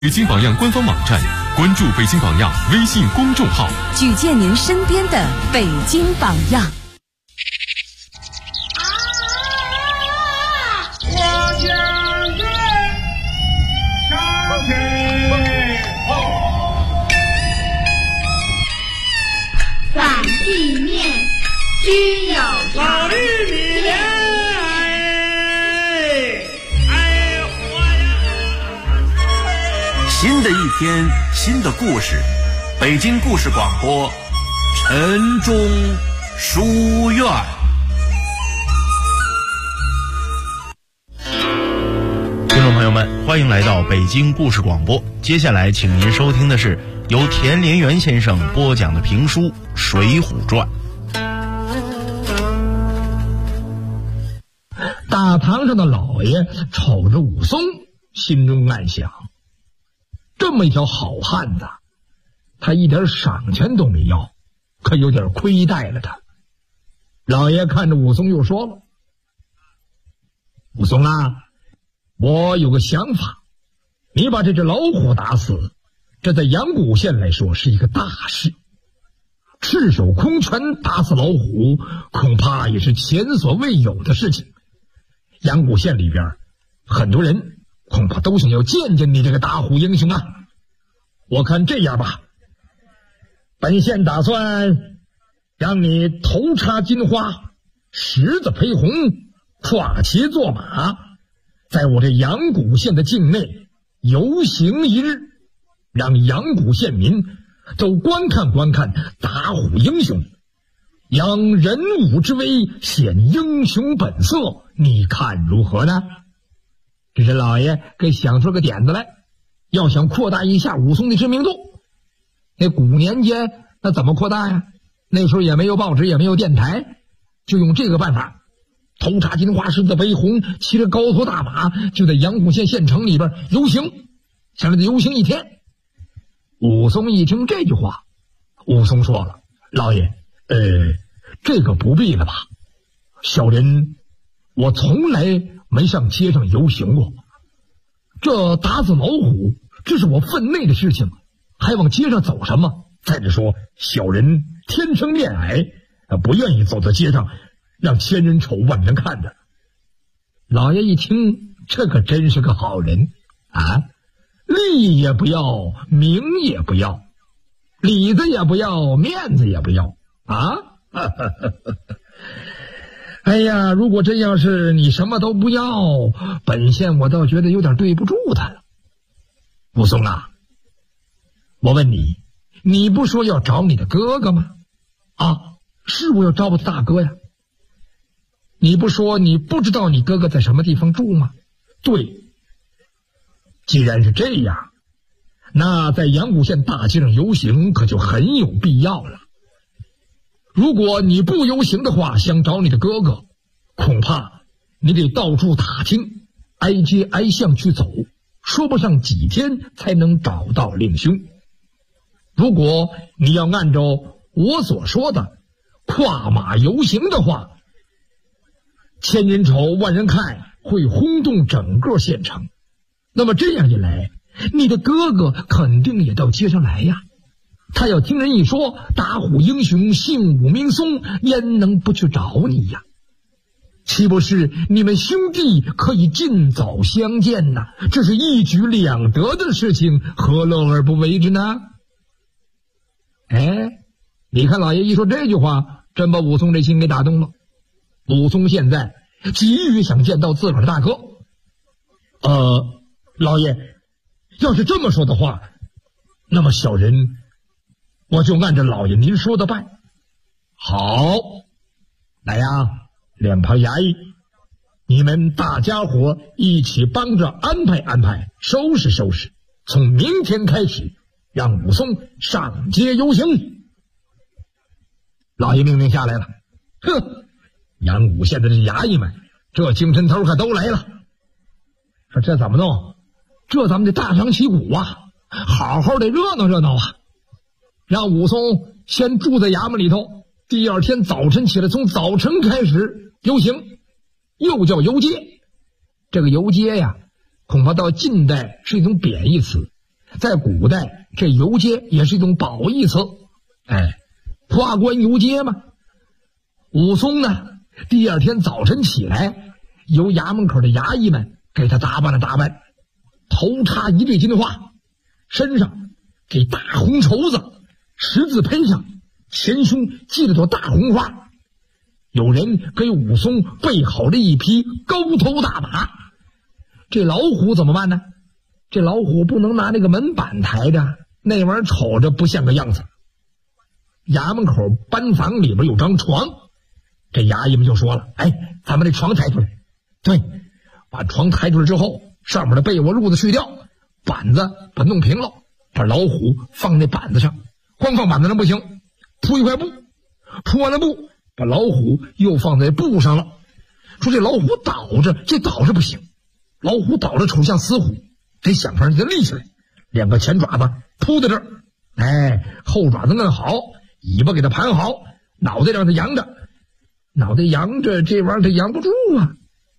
北京榜样官方网站，关注北京榜样微信公众号， 举荐您身边的北京榜样。 我将军上天反地面均有老绿米莲， 新的一天，新的故事，北京故事广播，晨钟书院。 听众朋友们，欢迎来到北京故事广播。接下来，请您收听的是由田连元先生播讲的评书《水浒传》。 大堂上的老爷瞅着武松，心中暗想：这么一条好汉子，他一点赏钱都没要，可有点亏待了他。老爷看着武松又说了：武松啊，我有个想法，你把这只老虎打死，这在阳谷县来说是一个大事。赤手空拳打死老虎，恐怕也是前所未有的事情。阳谷县里边很多人恐怕都想要见见你这个打虎英雄啊！我看这样吧，本县打算让你头插金花，十字披红，跨骑坐马，在我这阳谷县的境内游行一日，让阳谷县民都观看观看打虎英雄，扬人武之威，显英雄本色，你看如何呢？这是老爷给想出个点子来，要想扩大一下武松的知名度。那古年间那怎么扩大呀？那时候也没有报纸，也没有电台，就用这个办法，头插金花，十字披红，骑着高头大马，就在阳谷县县城里边游行，想让他游行一天。武松一听这句话，武松说了：老爷，这个不必了吧，小人我从来没上街上游行过，这打死老虎这是我分内的事情，还往街上走什么？再者说，小人天生面矮，不愿意走到街上让千人瞅万人看的。老爷一听，这可真是个好人啊，利也不要，名也不要，里子也不要，面子也不要啊！哎呀，如果真要是你什么都不要，本县我倒觉得有点对不住他了。武松啊，我问你，你不说要找你的哥哥吗？啊，是我要找我的大哥呀。你不说你不知道你哥哥在什么地方住吗？对。既然是这样，那在阳谷县大街上游行可就很有必要了。如果你不游行的话，想找你的哥哥，恐怕你得到处打听，挨街挨巷去走，说不上几天才能找到令兄。如果你要按照我所说的跨马游行的话，千人瞅万人看，会轰动整个县城。那么这样一来，你的哥哥肯定也到街上来呀。他要听人一说打虎英雄姓武名松，焉能不去找你呀？岂不是你们兄弟可以尽早相见呢？这是一举两得的事情，何乐而不为之呢？你看老爷一说这句话，真把武松这心给打动了。武松现在急于想见到自个儿的大哥。老爷要是这么说的话，那么小人我就按照老爷您说的办。好，来呀，两旁衙役，你们大家伙一起帮着安排安排，收拾收拾，从明天开始让武松上街游行。老爷命令下来了。阳谷县的这衙役们，这精神头可都来了。说这怎么弄？这咱们得大张旗鼓啊，好好的热闹热闹啊。让武松先住在衙门里头，第二天早晨起来，从早晨开始游行，又叫游街。这个游街呀，恐怕到近代是一种贬义词， 在古代这游街也是一种褒义词，花冠游街嘛。武松呢，第二天早晨起来，由衙门口的衙役们给他打扮了打扮，头插一对金花，身上给大红绸子十字配上，前胸系了朵大红花。有人给武松备好了一匹高头大马。这老虎怎么办呢？这老虎不能拿那个门板抬着，那玩意儿瞅着不像个样子。衙门口班房里边有张床，这衙役们就说了，咱们这床抬出来。对，把床抬出来之后，上面的被窝褥子去掉，板子把弄平了，把老虎放那板子上。光放板子上不行，铺一块布，铺完了布，把老虎又放在布上了。说这老虎倒着，这倒着不行，老虎倒着瞅像死虎，得想法让它立起来，两个前爪子铺在这儿，后爪子弄好，尾巴给它盘好，脑袋让它扬着，脑袋扬着，这玩意儿它扬不住啊。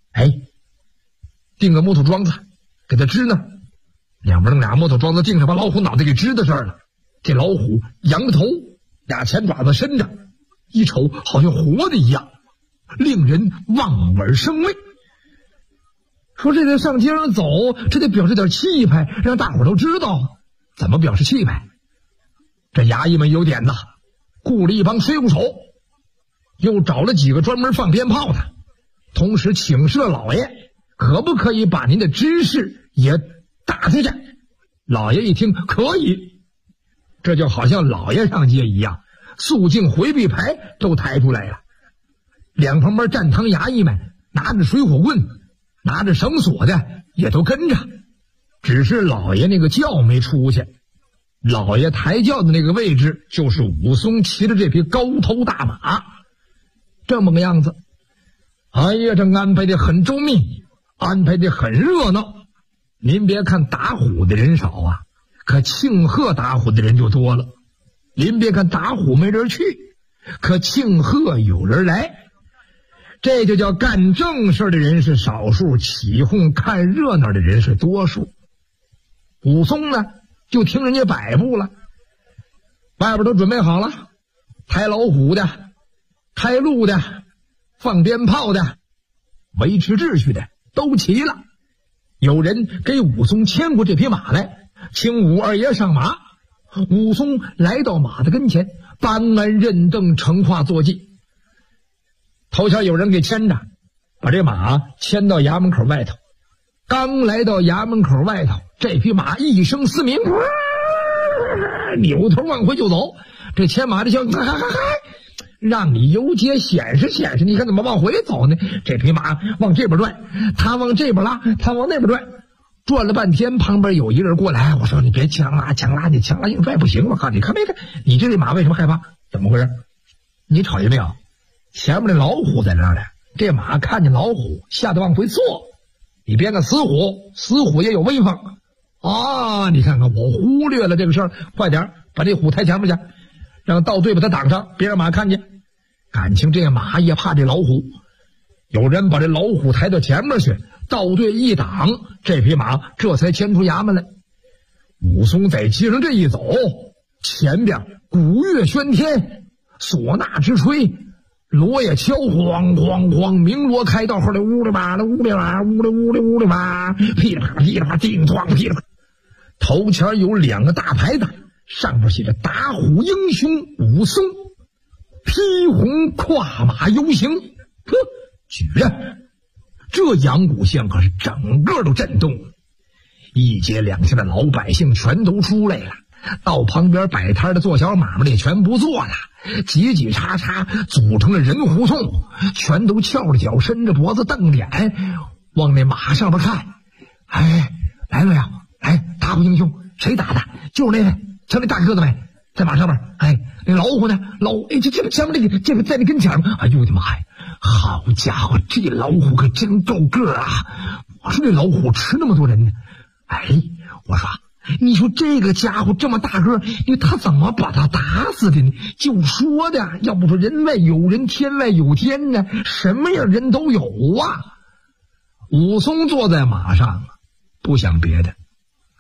钉个木头桩子给它支呢，两边弄俩木头桩子钉上，把老虎脑袋给支在这儿了。这老虎扬着头，俩前爪子伸着，一瞅好像活的一样，令人望而生畏。说这得上街上走，这得表示点气派，让大伙都知道。怎么表示气派？这衙役们有点子，雇了一帮水鼓手，又找了几个专门放鞭炮的，同时请示了老爷，可不可以把您的知识也打出去？老爷一听可以，这就好像老爷上街一样，肃静回避牌都抬出来了。两旁边站堂衙役们拿着水火棍，拿着绳索的也都跟着，只是老爷那个轿没出去。老爷抬轿的那个位置就是武松骑着这匹高头大马，这么个样子。这安排的很周密，安排的很热闹。您别看打虎的人少啊，可庆贺打虎的人就多了。您别看打虎没人去，可庆贺有人来。这就叫干正事的人是少数，起哄看热闹的人是多数。武松呢，就听人家摆布了，外边都准备好了，抬老虎的，开路的，放鞭炮的，维持秩序的都齐了。有人给武松牵过这匹马来，请武二爷上马。武松来到马的跟前，搬鞍认凳，成化坐骑。头前有人给牵着，把这马牵到衙门口外头。刚来到衙门口外头，这匹马一声嘶鸣，扭头往回就走。这牵马的叫让你游街显示显示，你看怎么往回走呢？这匹马往这边转，他往这边拉，他往那边转，转了半天，旁边有一个人过来，我说你别强拉，你强拉硬拽不行。我靠，你看没看？你这马为什么害怕？怎么回事？你瞅见没有？前面的老虎在那儿呢，这马看见老虎，吓得往回坐。你编个死虎，死虎也有威风啊！你看看我忽略了这个事儿，快点把这虎抬前面去，让道队把它挡上，别让马看见。感情这马也怕这老虎，有人把这老虎抬到前面去，道队一挡，这匹马这才牵出衙门来。武松在街上这一走，前边鼓乐喧天，唢呐直吹，锣也敲，咣咣咣，鸣锣开道，后来呜里吧啦，呜里吧，呜里呜里呜里吧，噼里啪啦噼里啪啦，叮咣噼里啪啦。头前有两个大牌子，上边写着打虎英雄武松，披红跨马游行。举着，这阳谷县可是整个都震动了。一街两巷的老百姓全都出来了，到旁边摆摊的做小买卖的也全不做了，挤挤叉叉组成了人胡同，全都翘着脚，伸着脖子，瞪脸往那马上边看。来了呀，打虎英雄谁打的？就是那位，瞧那大个子没，在马上边。那老虎呢？这前面这个在你跟前吗？哎呦我的妈呀，好家伙，这老虎可真够个啊！我说这老虎吃那么多人呢。我说你说这个家伙这么大个，他怎么把他打死的呢？就说的，要不说人外有人，天外有天呢，什么样人都有啊。武松坐在马上，不想别的，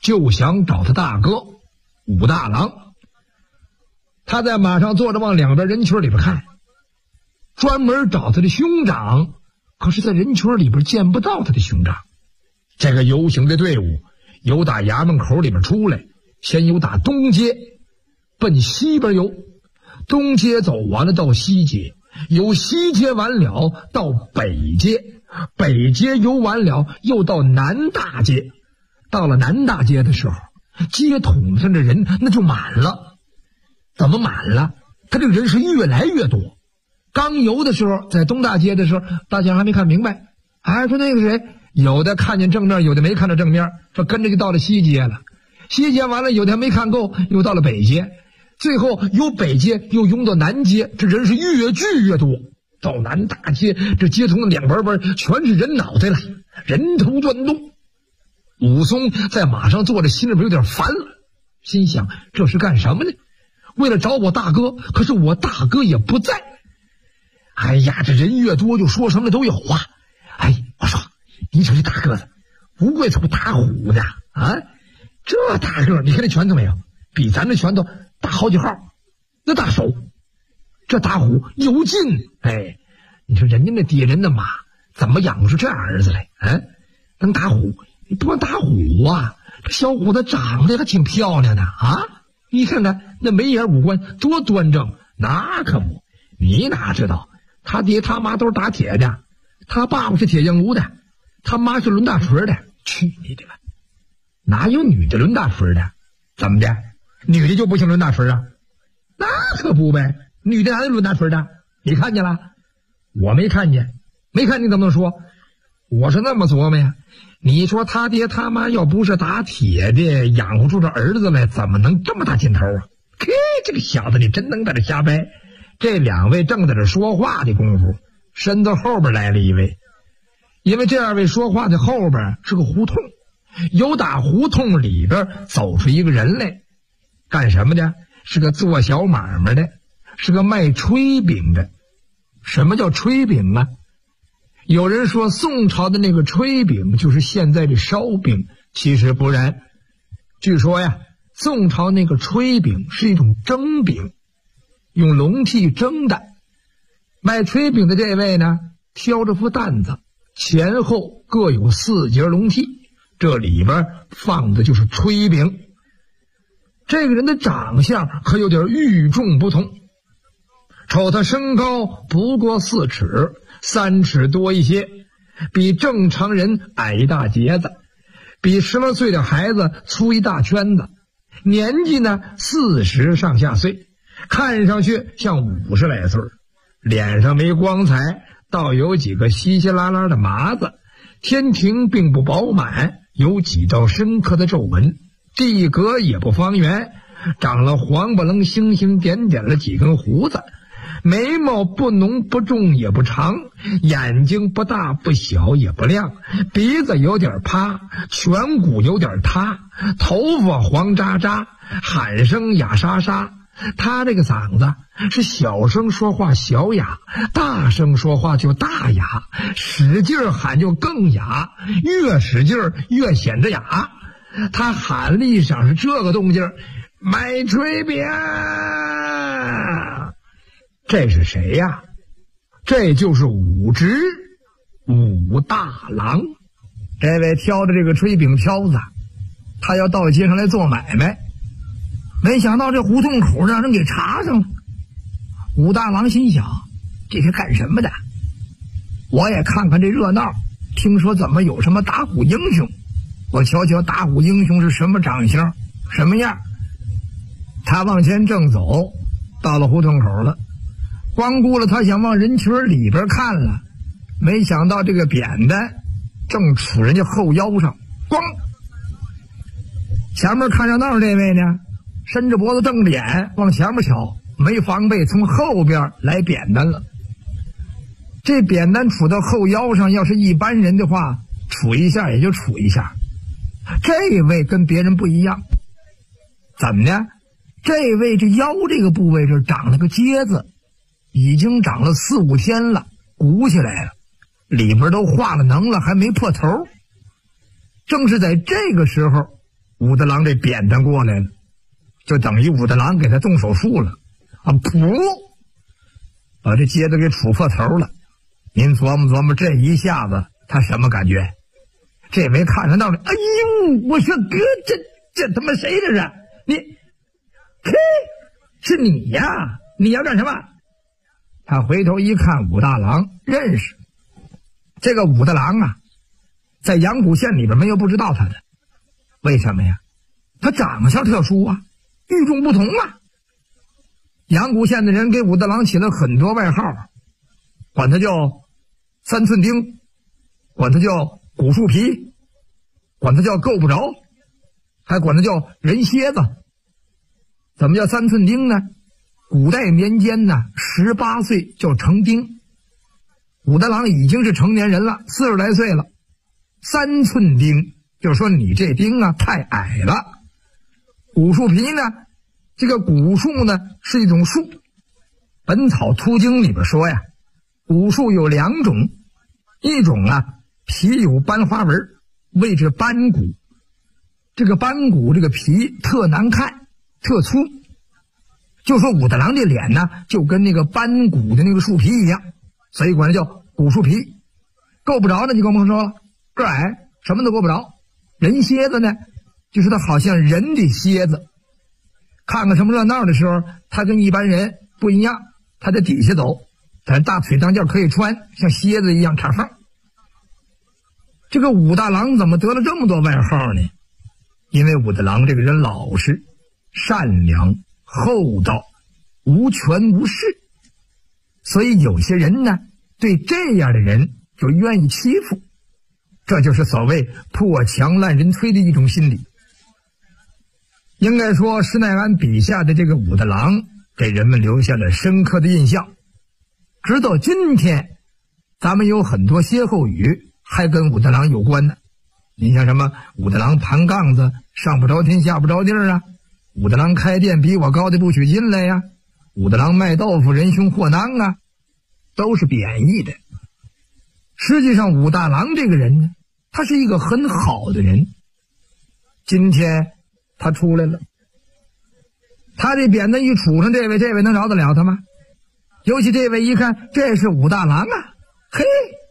就想找他大哥武大郎。他在马上坐着往两边人群里边看，专门找他的兄长，可是在人群里边见不到他的兄长。这个游行的队伍由打衙门口里边出来，先由打东街奔西边游，东街走完了到西街，由西街完了到北街，北街游完了又到南大街。到了南大街的时候，街筒上的人那就满了。怎么满了？他这个人是越来越多。刚游的时候，在东大街的时候，大家还没看明白，还说那个谁，有的看见正面，有的没看到正面，说跟着就到了西街了。西街完了，有的还没看够，又到了北街，最后由北街又拥到南街，这人是越聚越多。到南大街，这街头的两边全是人脑袋了，人头转动。武松在马上坐着，心里边有点烦了，心想这是干什么呢？为了找我大哥，可是我大哥也不在。哎呀，这人越多就说什么都有啊。哎，我说你瞅这大个子，不会从打虎的啊，这大个你看这拳头没有，比咱这拳头大好几号，那大手，这打虎有劲。哎，你说人家那爹人的马怎么养出这样儿子来啊？能打虎，你不光打虎啊，这小伙子长得还挺漂亮的啊，你看看那眉眼五官多端正。那可不，你哪知道他爹他妈都是打铁的，他爸爸是铁匠炉的，他妈是抡大锤的。去你的吧，哪有女的抡大锤的？怎么的，女的就不行抡大锤啊？那可不呗，女的哪有抡大锤的？你看见了？我没看见，没看见怎么能说？我是那么琢磨呀，你说他爹他妈要不是打铁的，养活出这儿子来，怎么能这么大劲头啊？嘿，这个小子你真能在这瞎掰。这两位正在这说话的功夫，身子后边来了一位。因为这二位说话的后边是个胡同，由打胡同里边走出一个人来，干什么的？是个做小买卖的，是个卖炊饼的。什么叫炊饼啊？有人说宋朝的那个炊饼就是现在的烧饼，其实不然。据说呀，宋朝那个炊饼是一种蒸饼，用笼屉蒸的。卖炊饼的这位呢，挑着副担子，前后各有4节笼屉，这里边放的就是炊饼。这个人的长相可有点与众不同，瞅他身高不过4尺，3尺多一些，比正常人矮一大截子，比12岁的孩子粗一大圈子，年纪呢40上下岁，看上去像50来岁，脸上没光彩，倒有几个稀稀拉拉的麻子，天庭并不饱满，有几道深刻的皱纹，地格也不方圆，长了黄不楞星星点点了几根胡子，眉毛不浓不重也不长，眼睛不大不小也不亮，鼻子有点趴，颧骨有点塌，头发黄渣渣，喊声哑沙沙。他这个嗓子是小声说话小哑，大声说话就大哑，使劲喊就更哑，越使劲越显着哑。他喊了一声是这个动静，买炊饼。这是谁呀？这就是武直武大郎。这位挑着这个炊饼挑子，他要到街上来做买卖，没想到这胡同口让人给查上了。武大郎心想，这是干什么的？我也看看这热闹，听说怎么有什么打虎英雄，我瞧瞧打虎英雄是什么长相什么样。他往前正走，到了胡同口了，光顾了他想往人群里边看了，没想到这个扁担正杵人家后腰上，咣！前面看热闹这位呢，伸着脖子瞪着眼往前面瞧，没防备从后边来扁担了。这扁担杵到后腰上，要是一般人的话，杵一下也就杵一下，这位跟别人不一样。怎么呢？这位这腰这个部位这长了个疖子，已经长了4、5天了，鼓起来了，里边都化了脓了，还没破头。正是在这个时候， 武大郎这扁担过来了，就等于武大郎给他动手术了啊！噗，把这疖子给杵破头了。您琢磨琢磨，这一下子他什么感觉？这回看着闹的，哎呦！我说哥，这他妈谁这是？你，嘿，是你呀？你要干什么？他回头一看，武大郎认识。这个武大郎啊，在阳谷县里边没有不知道他的。为什么呀？他长相特殊啊，与众不同啊。阳谷县的人给武大郎起了很多外号，管他叫三寸钉，管他叫古树皮，管他叫够不着，还管他叫人蝎子。怎么叫三寸钉呢？古代民间呢，18岁就成丁。武大郎已经是成年人了，40来岁了。3寸钉就是说你这钉啊太矮了。古树皮呢，这个古树呢是一种树。本草图经里边说呀，古树有2种，一种啊皮有斑花纹，谓之斑骨。这个斑骨这个皮特难看，特粗。就说武大郎这脸呢，就跟那个斑骨的那个树皮一样，所以管它叫古树皮。够不着呢，就更甭说了，个矮，什么都够不着。人蝎子呢，就是它好像人的蝎子。看看什么热闹的时候，它跟一般人不一样，它在底下走，但是大腿当间可以穿，像蝎子一样插缝。这个武大郎怎么得了这么多外号呢？因为武大郎这个人老实、善良、厚道，无权无势，所以有些人呢对这样的人就愿意欺负，这就是所谓破墙烂人推的一种心理。应该说施耐庵笔下的这个武大郎给人们留下了深刻的印象，直到今天咱们有很多歇后语还跟武大郎有关呢。你像什么武大郎盘杠子，上不着天下不着地儿啊，武大郎开店比我高的不许进来呀，武大郎卖豆腐人凶祸囊啊，都是贬义的。实际上武大郎这个人呢，他是一个很好的人。今天他出来了，他这扁担一杵上，这位能饶得了他吗？尤其这位一看，这是武大郎啊，嘿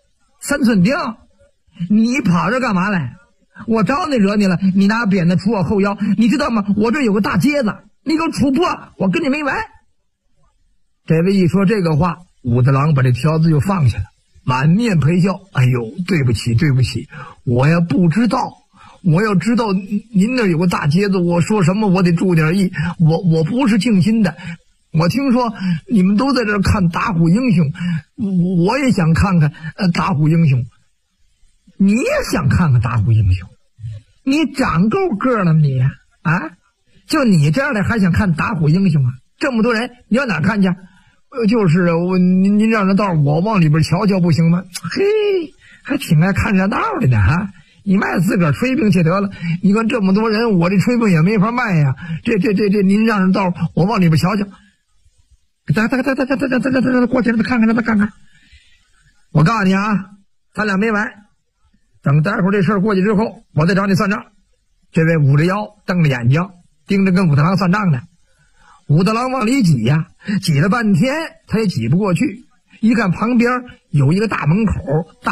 ，3寸钉，你跑这干嘛来？我招你惹你了？你拿扁担杵我后腰，你知道吗？我这有个大疖子，你给我杵破，我跟你没完。这位一说这个话，武大郎把这条子就放下了，满面陪笑。哎呦，对不起，我呀不知道，我要知道您那有个大疖子，我说什么我得注点意，我不是静心的。我听说你们都在这看打虎英雄，我也想看看打虎英雄。你也想看看打虎英雄？你长够个了吗你啊？就你这样的还想看打虎英雄啊？这么多人，你要哪看去？就是您让人道我往里边瞧瞧不行吗？嘿，还挺爱看热闹的呢哈！你卖自个儿吹病去得了，你看这么多人，我这吹病也没法卖呀。这您让人道我往里边瞧瞧。过去让他看看。我告诉你啊，咱俩没完。等待会儿这事儿过去之后，我再找你算账。这位捂着腰，瞪着眼睛，盯着跟武大郎算账呢。武大郎往里挤呀，挤了半天他也挤不过去。一看旁边有一个大门口，